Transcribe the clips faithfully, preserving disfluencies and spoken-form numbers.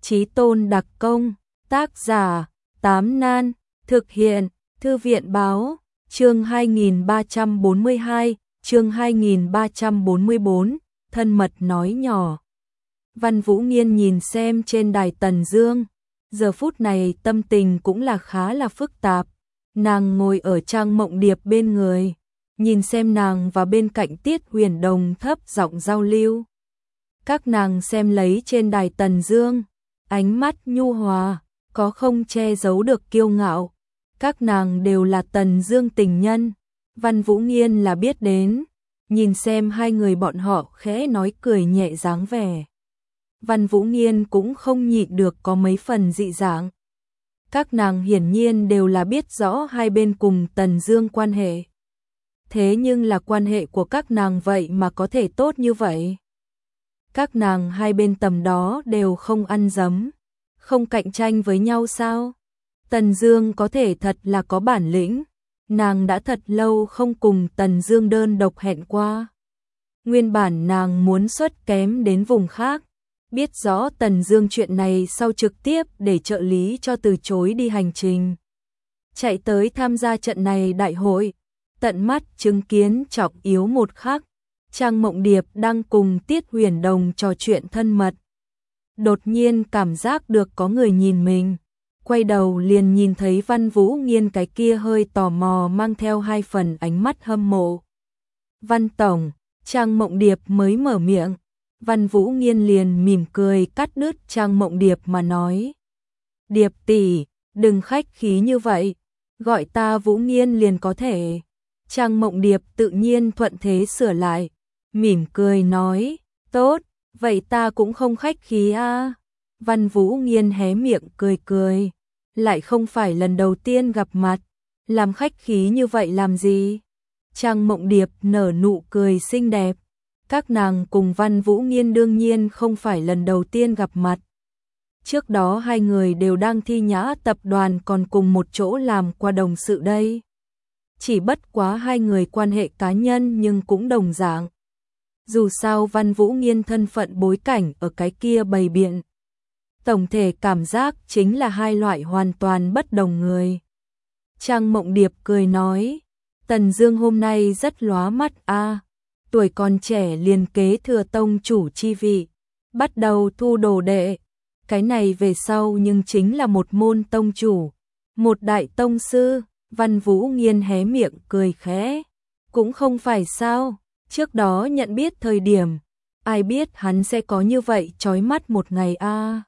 Chí tôn đặc công, tác giả, Tám Nan, thực hiện, Thư viện báo, chương hai nghìn ba trăm bốn mươi hai, chương hai nghìn ba trăm bốn mươi bốn, thân mật nói nhỏ. Văn Vũ Nghiên nhìn xem trên đài Tần Dương, giờ phút này tâm tình cũng là khá là phức tạp. Nàng ngồi ở Trang Mộng Điệp bên người, nhìn xem nàng và bên cạnh Tiết Huyền Đồng thấp giọng giao lưu. Các nàng xem lấy trên đài Tần Dương, ánh mắt nhu hòa, có không che giấu được kiêu ngạo. Các nàng đều là Tần Dương tình nhân, Văn Vũ Nghiên là biết đến, nhìn xem hai người bọn họ khẽ nói cười nhẹ dáng vẻ. Văn Vũ Nghiên cũng không nhịn được có mấy phần dị dạng. Các nàng hiển nhiên đều là biết rõ hai bên cùng Tần Dương quan hệ. Thế nhưng là quan hệ của các nàng vậy mà có thể tốt như vậy. Các nàng hai bên tầm đó đều không ăn dấm, không cạnh tranh với nhau sao? Tần Dương có thể thật là có bản lĩnh, nàng đã thật lâu không cùng Tần Dương đơn độc hẹn qua. Nguyên bản nàng muốn xuất kém đến vùng khác, biết rõ Tần Dương chuyện này sau trực tiếp để trợ lý cho từ chối đi hành trình. Chạy tới tham gia trận này đại hội, tận mắt chứng kiến trọng yếu một khắc, Trang Mộng Điệp đang cùng Tiết Huyền Đồng trò chuyện thân mật. Đột nhiên cảm giác được có người nhìn mình, quay đầu liền nhìn thấy Văn Vũ Nghiên cái kia hơi tò mò mang theo hai phần ánh mắt hâm mộ. Văn tổng, Trang Mộng Điệp mới mở miệng, Văn Vũ Nghiên liền mỉm cười cắt đứt Trang Mộng Điệp mà nói. Điệp tỷ, đừng khách khí như vậy, gọi ta Vũ Nghiên liền có thể. Trang Mộng Điệp tự nhiên thuận thế sửa lại, mỉm cười nói, tốt, vậy ta cũng không khách khí a. Văn Vũ Nghiên hé miệng cười cười, lại không phải lần đầu tiên gặp mặt, làm khách khí như vậy làm gì? Trang Mộng Điệp nở nụ cười xinh đẹp, các nàng cùng Văn Vũ Nghiên đương nhiên không phải lần đầu tiên gặp mặt. Trước đó hai người đều đang Thi Nhã tập đoàn còn cùng một chỗ làm qua đồng sự đây. Chỉ bất quá hai người quan hệ cá nhân nhưng cũng đồng dạng. Dù sao Văn Vũ Nghiên thân phận bối cảnh ở cái kia bày biện. Tổng thể cảm giác chính là hai loại hoàn toàn bất đồng người. Trang Mộng Điệp cười nói, Tần Dương hôm nay rất lóa mắt a, tuổi còn trẻ liền kế thừa tông chủ chi vị, bắt đầu thu đồ đệ. Cái này về sau nhưng chính là một môn tông chủ, một đại tông sư. Văn Vũ Nghiên hé miệng cười khẽ, cũng không phải sao, trước đó nhận biết thời điểm, ai biết hắn sẽ có như vậy chói mắt một ngày a. À.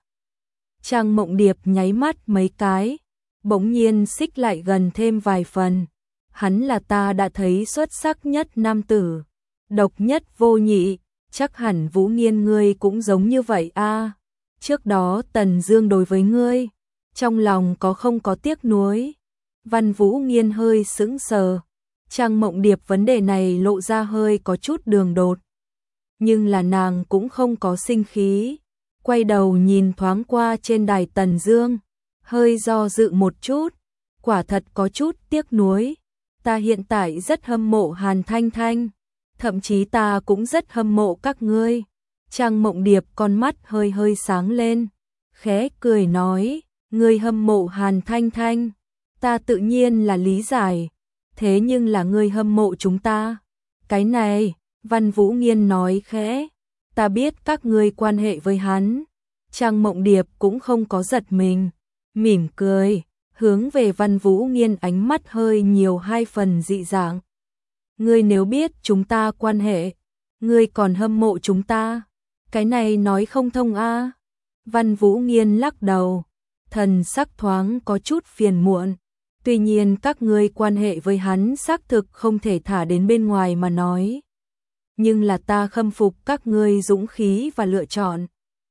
Trang Mộng Điệp nháy mắt mấy cái, bỗng nhiên xích lại gần thêm vài phần, hắn là ta đã thấy xuất sắc nhất nam tử, độc nhất vô nhị, chắc hẳn Vũ Nghiên ngươi cũng giống như vậy a. À. Trước đó Tần Dương đối với ngươi, trong lòng có không có tiếc nuối? Văn Vũ Nghiên hơi sững sờ, Trang Mộng Điệp vấn đề này lộ ra hơi có chút đường đột. Nhưng là nàng cũng không có sinh khí, quay đầu nhìn thoáng qua trên đài Tần Dương, hơi do dự một chút, quả thật có chút tiếc nuối. Ta hiện tại rất hâm mộ Hàn Thanh Thanh, thậm chí ta cũng rất hâm mộ các ngươi. Trang Mộng Điệp con mắt hơi hơi sáng lên, khẽ cười nói, ngươi hâm mộ Hàn Thanh Thanh, ta tự nhiên là lý giải, thế nhưng là ngươi hâm mộ chúng ta. Cái này, Văn Vũ Nghiên nói khẽ, ta biết các ngươi quan hệ với hắn. Trang Mộng Điệp cũng không có giật mình, mỉm cười, hướng về Văn Vũ Nghiên ánh mắt hơi nhiều hai phần dị dạng. Ngươi nếu biết chúng ta quan hệ, ngươi còn hâm mộ chúng ta, cái này nói không thông a. À. Văn Vũ Nghiên lắc đầu, thần sắc thoáng có chút phiền muộn. Tuy nhiên các ngươi quan hệ với hắn xác thực không thể thả đến bên ngoài mà nói. Nhưng là ta khâm phục các ngươi dũng khí và lựa chọn.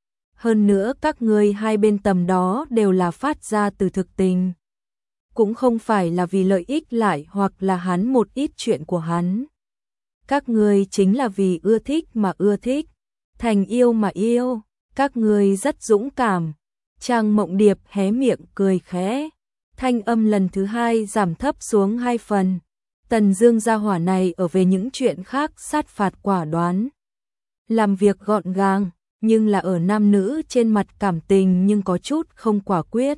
Hơn nữa các ngươi hai bên tầm đó đều là phát ra từ thực tình. Cũng không phải là vì lợi ích lại hoặc là hắn một ít chuyện của hắn. Các ngươi chính là vì ưa thích mà ưa thích, thành yêu mà yêu, các ngươi rất dũng cảm. Trang Mộng Điệp hé miệng cười khẽ, thanh âm lần thứ hai giảm thấp xuống hai phần. Tần Dương gia hỏa này ở về những chuyện khác sát phạt quả đoán, làm việc gọn gàng, nhưng là ở nam nữ trên mặt cảm tình nhưng có chút không quả quyết.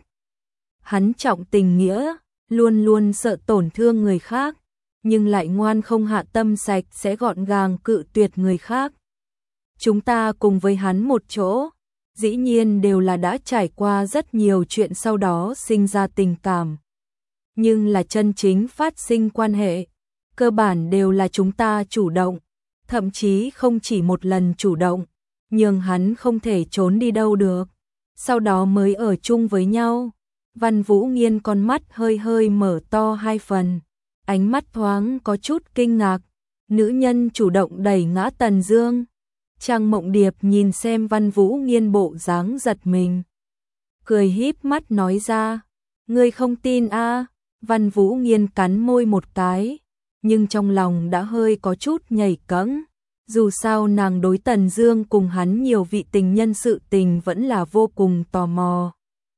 Hắn trọng tình nghĩa, luôn luôn sợ tổn thương người khác, nhưng lại ngoan không hạ tâm sạch sẽ gọn gàng cự tuyệt người khác. Chúng ta cùng với hắn một chỗ, dĩ nhiên đều là đã trải qua rất nhiều chuyện sau đó sinh ra tình cảm. Nhưng là chân chính phát sinh quan hệ, cơ bản đều là chúng ta chủ động, thậm chí không chỉ một lần chủ động, nhưng hắn không thể trốn đi đâu được, sau đó mới ở chung với nhau. Văn Vũ Nghiên con mắt hơi hơi mở to hai phần, ánh mắt thoáng có chút kinh ngạc, nữ nhân chủ động đẩy ngã Tần Dương. Trang Mộng Điệp nhìn xem Văn Vũ Nghiên bộ dáng giật mình, cười híp mắt nói ra, ngươi không tin a? À? Văn Vũ Nghiên cắn môi một cái, nhưng trong lòng đã hơi có chút nhảy cẫng, dù sao nàng đối Tần Dương cùng hắn nhiều vị tình nhân sự tình vẫn là vô cùng tò mò.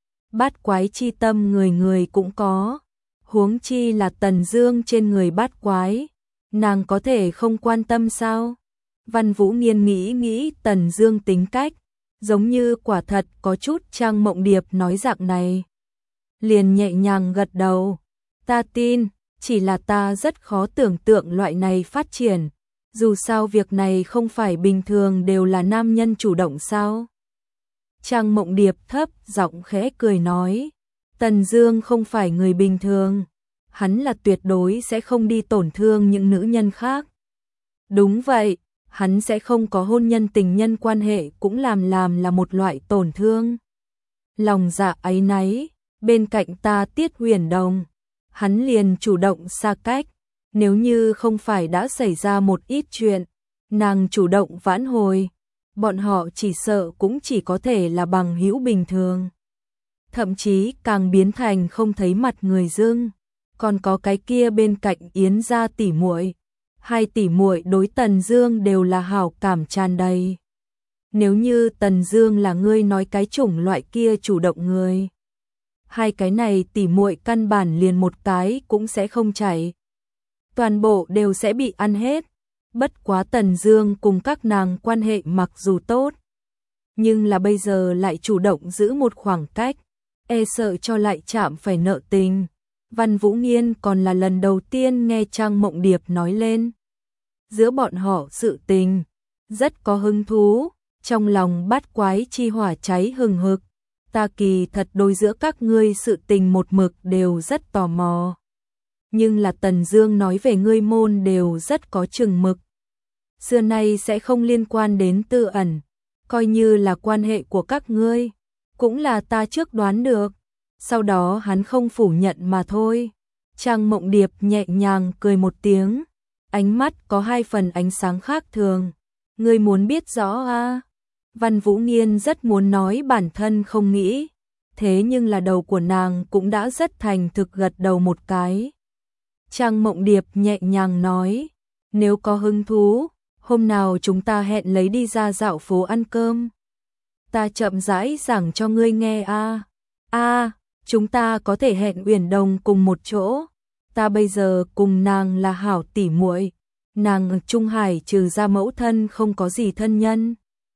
Bát quái chi tâm người người cũng có, huống chi là Tần Dương trên người bát quái, nàng có thể không quan tâm sao? Văn Vũ Nghiên nghĩ nghĩ Tần Dương tính cách, giống như quả thật có chút Trang Mộng Điệp nói dạng này. Liền nhẹ nhàng gật đầu, ta tin, chỉ là ta rất khó tưởng tượng loại này phát triển, dù sao việc này không phải bình thường đều là nam nhân chủ động sao? Trang Mộng Điệp thấp giọng khẽ cười nói, Tần Dương không phải người bình thường, hắn là tuyệt đối sẽ không đi tổn thương những nữ nhân khác. Đúng vậy, hắn sẽ không có hôn nhân tình nhân quan hệ cũng làm làm là một loại tổn thương. Lòng dạ áy náy, bên cạnh ta Tiết Huyền Đồng, hắn liền chủ động xa cách, nếu như không phải đã xảy ra một ít chuyện, nàng chủ động vãn hồi, bọn họ chỉ sợ cũng chỉ có thể là bằng hữu bình thường. Thậm chí càng biến thành không thấy mặt người dưng, còn có cái kia bên cạnh Yến gia tỷ muội, hai tỷ muội đối Tần Dương đều là hảo cảm tràn đầy. Nếu như Tần Dương là ngươi nói cái chủng loại kia chủ động người, hai cái này tỷ muội căn bản liền một cái cũng sẽ không chảy, toàn bộ đều sẽ bị ăn hết. Bất quá Tần Dương cùng các nàng quan hệ mặc dù tốt, nhưng là bây giờ lại chủ động giữ một khoảng cách, e sợ cho lại chạm phải nợ tình. Văn Vũ Nghiên còn là lần đầu tiên nghe Trang Mộng Điệp nói lên giữa bọn họ sự tình, rất có hứng thú, trong lòng bát quái chi hỏa cháy hừng hực. Ta kỳ thật đối giữa các ngươi sự tình một mực đều rất tò mò, nhưng là Tần Dương nói về ngươi môn đều rất có chừng mực, xưa nay sẽ không liên quan đến tư ẩn, coi như là quan hệ của các ngươi, cũng là ta trước đoán được, sau đó hắn không phủ nhận mà thôi. Trang Mộng Điệp nhẹ nhàng cười một tiếng, ánh mắt có hai phần ánh sáng khác thường. Ngươi muốn biết rõ à? Văn Vũ Nghiên rất muốn nói bản thân không nghĩ, thế nhưng là đầu của nàng cũng đã rất thành thực gật đầu một cái. Trang Mộng Điệp nhẹ nhàng nói, nếu có hứng thú, hôm nào chúng ta hẹn lấy đi ra dạo phố ăn cơm. Ta chậm rãi giảng cho ngươi nghe a. À. A, à, chúng ta có thể hẹn Uyển Đồng cùng một chỗ. Ta bây giờ cùng nàng là hảo tỷ muội, nàng ở Trung Hải trừ ra mẫu thân không có gì thân nhân.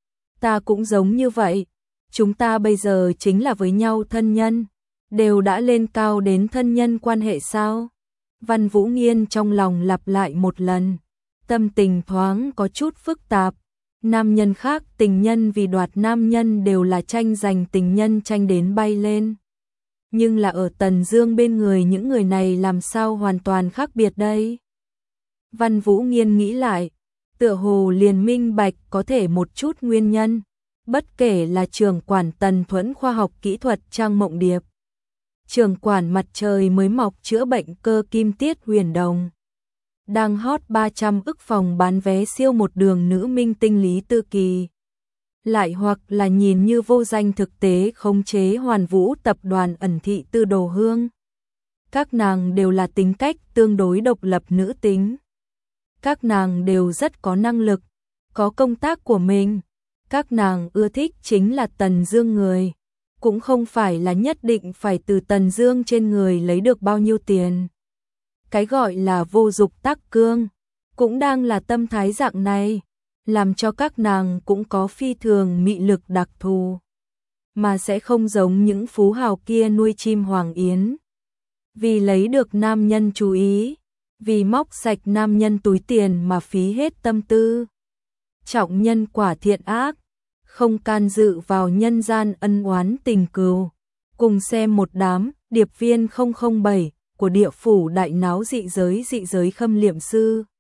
Ta cũng giống như vậy, chúng ta bây giờ chính là với nhau thân nhân, đều đã lên cao đến thân nhân quan hệ sao? Văn Vũ Nghiên trong lòng lặp lại một lần, tâm tình thoáng có chút phức tạp. Nam nhân khác tình nhân vì đoạt nam nhân đều là tranh giành tình nhân tranh đến bay lên. Nhưng là ở Tần Dương bên người những người này làm sao hoàn toàn khác biệt đây? Văn Vũ Nghiên nghĩ lại, tựa hồ liền minh bạch có thể một chút nguyên nhân, bất kể là trưởng quản Tần Thuẫn khoa học kỹ thuật Trang Mộng Điệp, trưởng quản mặt trời mới mọc chữa bệnh cơ Kim Tiết Huyền Đồng, đang hot ba trăm ức phòng bán vé siêu một đường nữ minh tinh Lý Tư Kỳ, lại hoặc là nhìn như vô danh thực tế khống chế Hoàn Vũ tập đoàn ẩn thị Tư Đồ Hương. Các nàng đều là tính cách tương đối độc lập nữ tính. Các nàng đều rất có năng lực, có công tác của mình. Các nàng ưa thích chính là Tần Dương người, cũng không phải là nhất định phải từ Tần Dương trên người lấy được bao nhiêu tiền. Cái gọi là vô dục tác cương, cũng đang là tâm thái dạng này. làm cho các nàng cũng có phi thường mị lực đặc thù, mà sẽ không giống những phú hào kia nuôi chim hoàng yến. Vì lấy được nam nhân chú ý, vì móc sạch nam nhân túi tiền mà phí hết tâm tư. Trọng nhân quả thiện ác, không can dự vào nhân gian ân oán tình cừu. Cùng xem một đám điệp viên không không bảy của địa phủ đại náo dị giới dị giới khâm liệm sư.